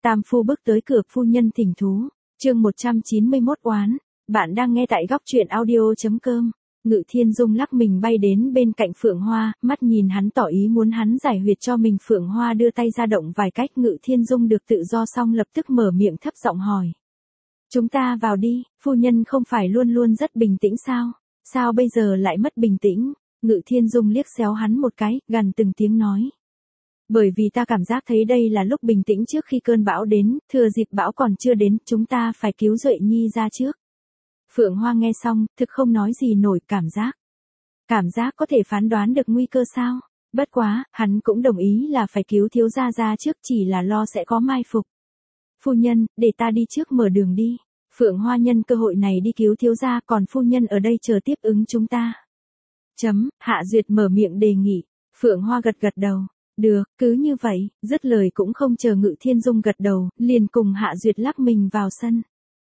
Tam phu bước tới cửa, phu nhân thỉnh thú. Chương 191 oán. Bạn đang nghe tại góc truyện audio.com. Ngự Thiên Dung lắc mình bay đến bên cạnh Phượng Hoa, mắt nhìn hắn tỏ ý muốn hắn giải huyệt cho mình. Phượng Hoa đưa tay ra động vài cách. Ngự Thiên Dung được tự do xong lập tức mở miệng thấp giọng hỏi. Chúng ta vào đi, phu nhân không phải luôn luôn rất bình tĩnh sao? Sao bây giờ lại mất bình tĩnh? Ngự Thiên Dung liếc xéo hắn một cái, gằn từng tiếng nói. Bởi vì ta cảm giác thấy đây là lúc bình tĩnh trước khi cơn bão đến, thừa dịp bão còn chưa đến, chúng ta phải cứu Duệ Nhi ra trước. Phượng Hoa nghe xong, thực không nói gì nổi. Cảm giác có thể phán đoán được nguy cơ sao? Bất quá, hắn cũng đồng ý là phải cứu thiếu gia ra trước, chỉ là lo sẽ có mai phục. Phu nhân, để ta đi trước mở đường đi. Phượng Hoa nhân cơ hội này đi cứu thiếu gia, còn phu nhân ở đây chờ tiếp ứng chúng ta. Hạ Duyệt mở miệng đề nghị. Phượng Hoa gật gật đầu. Được, cứ như vậy, dứt lời cũng không chờ Ngự Thiên Dung gật đầu, liền cùng Hạ Duyệt lắc mình vào sân.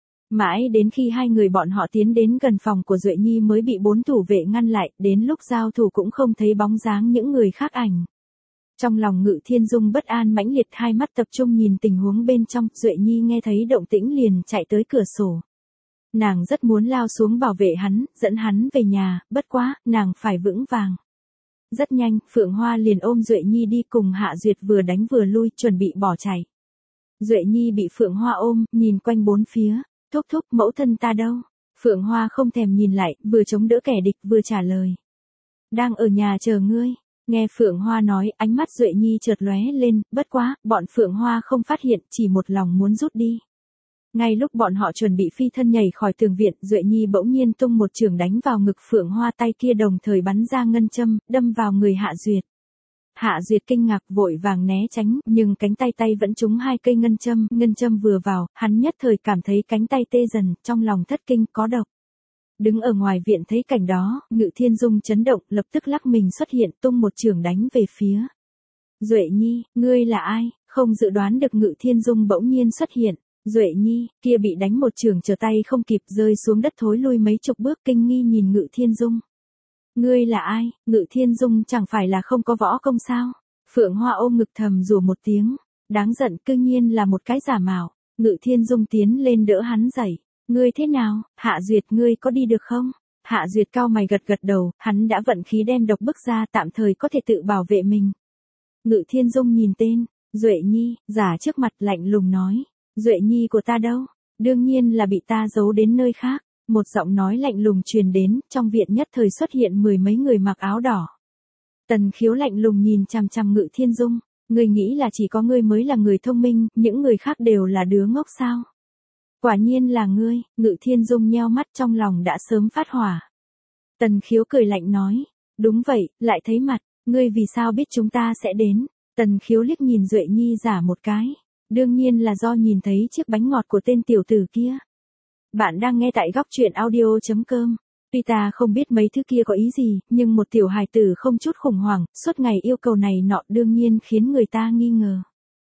Mãi đến khi hai người bọn họ tiến đến gần phòng của Duệ Nhi mới bị 4 thủ vệ ngăn lại, đến lúc giao thủ cũng không thấy bóng dáng những người khác ảnh. Trong lòng Ngự Thiên Dung bất an mãnh liệt, hai mắt tập trung nhìn tình huống bên trong. Duệ Nhi nghe thấy động tĩnh liền chạy tới cửa sổ. Nàng rất muốn lao xuống bảo vệ hắn, dẫn hắn về nhà, bất quá, nàng phải vững vàng. Rất nhanh, Phượng Hoa liền ôm Duệ Nhi đi, cùng Hạ Duyệt vừa đánh vừa lui, chuẩn bị bỏ chạy. Duệ Nhi bị Phượng Hoa ôm, nhìn quanh bốn phía. Thúc thúc, mẫu thân ta đâu? Phượng Hoa không thèm nhìn lại, vừa chống đỡ kẻ địch vừa trả lời. Đang ở nhà chờ ngươi. Nghe Phượng Hoa nói, ánh mắt Duệ Nhi chợt lóe lên, bất quá, bọn Phượng Hoa không phát hiện, chỉ một lòng muốn rút đi. Ngay lúc bọn họ chuẩn bị phi thân nhảy khỏi tường viện, Duệ Nhi bỗng nhiên tung một chưởng đánh vào ngực Phượng Hoa, tay kia đồng thời bắn ra ngân châm, đâm vào người Hạ Duyệt. Hạ Duyệt kinh ngạc vội vàng né tránh, nhưng cánh tay vẫn trúng 2 cây ngân châm vừa vào, hắn nhất thời cảm thấy cánh tay tê dần, trong lòng thất kinh, có độc. Đứng ở ngoài viện thấy cảnh đó, Ngự Thiên Dung chấn động, lập tức lắc mình xuất hiện, tung một chưởng đánh về phía. Duệ Nhi, ngươi là ai? Không dự đoán được Ngự Thiên Dung bỗng nhiên xuất hiện. Duệ Nhi, kia bị đánh một chưởng trở tay không kịp, rơi xuống đất thối lui mấy chục bước, kinh nghi nhìn Ngự Thiên Dung. Ngươi là ai? Ngự Thiên Dung chẳng phải là không có võ công sao? Phượng Hoa ôm ngực thầm rủa một tiếng. Đáng giận, cư nhiên là một cái giả mạo. Ngự Thiên Dung tiến lên đỡ hắn dậy. Ngươi thế nào? Hạ Duyệt, ngươi có đi được không? Hạ Duyệt cau mày gật gật đầu, hắn đã vận khí đem độc bức ra, tạm thời có thể tự bảo vệ mình. Ngự Thiên Dung nhìn tên Duệ Nhi, giả trước mặt lạnh lùng nói. Duệ Nhi của ta đâu? Đương nhiên là bị ta giấu đến nơi khác. Một giọng nói lạnh lùng truyền đến, trong viện nhất thời xuất hiện 10 mấy người mặc áo đỏ. Tần Khiếu lạnh lùng nhìn chằm chằm Ngự Thiên Dung. Ngươi nghĩ là chỉ có ngươi mới là người thông minh, những người khác đều là đứa ngốc sao? Quả nhiên là ngươi. Ngự Thiên Dung nheo mắt, trong lòng đã sớm phát hỏa. Tần Khiếu cười lạnh nói. Đúng vậy, lại thấy mặt, ngươi vì sao biết chúng ta sẽ đến? Tần Khiếu liếc nhìn Duệ Nhi giả một cái. Đương nhiên là do nhìn thấy chiếc bánh ngọt của tên tiểu tử kia. Bạn đang nghe tại góc truyện audio.com. Tuy ta không biết mấy thứ kia có ý gì, nhưng một tiểu hài tử không chút khủng hoảng, suốt ngày yêu cầu này nọ đương nhiên khiến người ta nghi ngờ.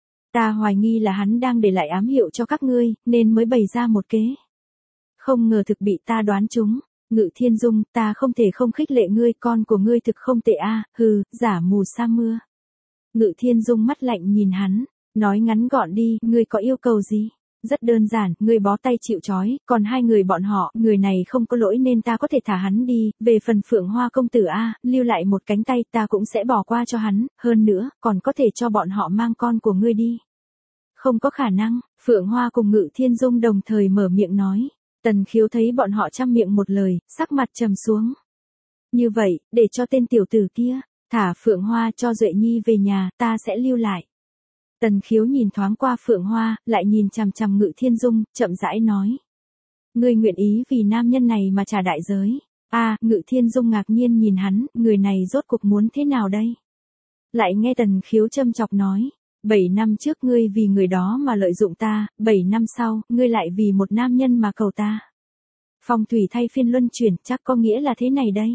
Ta hoài nghi là hắn đang để lại ám hiệu cho các ngươi, nên mới bày ra một kế. Không ngờ thực bị ta đoán trúng. Ngự Thiên Dung, ta không thể không khích lệ ngươi, con của ngươi thực không tệ a, hừ, giả mù sa mưa. Ngự Thiên Dung mắt lạnh nhìn hắn, nói ngắn gọn đi, ngươi có yêu cầu gì? Rất đơn giản, ngươi bó tay chịu trói, còn hai người bọn họ, người này không có lỗi nên ta có thể thả hắn đi, về phần Phượng Hoa công tử a, lưu lại một cánh tay ta cũng sẽ bỏ qua cho hắn, hơn nữa, còn có thể cho bọn họ mang con của ngươi đi. Không có khả năng. Phượng Hoa cùng Ngự Thiên Dung đồng thời mở miệng nói. Tần Khiếu thấy bọn họ trăm miệng một lời, sắc mặt trầm xuống. Như vậy, để cho tên tiểu tử kia, thả Phượng Hoa cho Duệ Nhi về nhà, ta sẽ lưu lại. Tần Khiếu nhìn thoáng qua Phượng Hoa, lại nhìn chằm chằm Ngự Thiên Dung, chậm rãi nói. Ngươi nguyện ý vì nam nhân này mà trả đại giới. Ngự Thiên Dung ngạc nhiên nhìn hắn, người này rốt cuộc muốn thế nào đây? Lại nghe Tần Khiếu châm chọc nói. 7 năm trước ngươi vì người đó mà lợi dụng ta, 7 năm sau, ngươi lại vì một nam nhân mà cầu ta. Phong thủy thay phiên luân chuyển, chắc có nghĩa là thế này đây.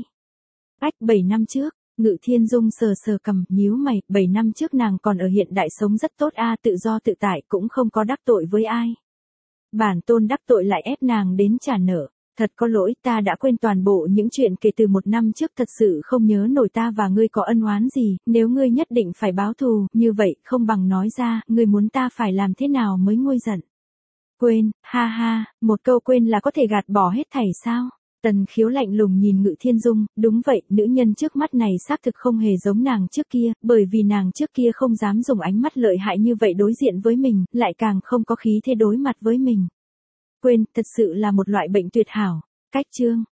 7 năm trước, Ngự Thiên Dung sờ sờ cằm, nhíu mày, 7 năm trước nàng còn ở hiện đại sống rất tốt tự do tự tại, cũng không có đắc tội với ai. Bản tôn đắc tội lại ép nàng đến trả nợ. Thật có lỗi, ta đã quên toàn bộ những chuyện kể từ 1 năm trước, thật sự không nhớ nổi ta và ngươi có ân oán gì, nếu ngươi nhất định phải báo thù, như vậy, không bằng nói ra, ngươi muốn ta phải làm thế nào mới nguôi giận. Quên, ha ha, một câu quên là có thể gạt bỏ hết thảy sao? Tần Khiếu lạnh lùng nhìn Ngự Thiên Dung, đúng vậy, nữ nhân trước mắt này xác thực không hề giống nàng trước kia, bởi vì nàng trước kia không dám dùng ánh mắt lợi hại như vậy đối diện với mình, lại càng không có khí thế đối mặt với mình. Quên, thật sự là một loại bệnh tuyệt hảo. Cách chương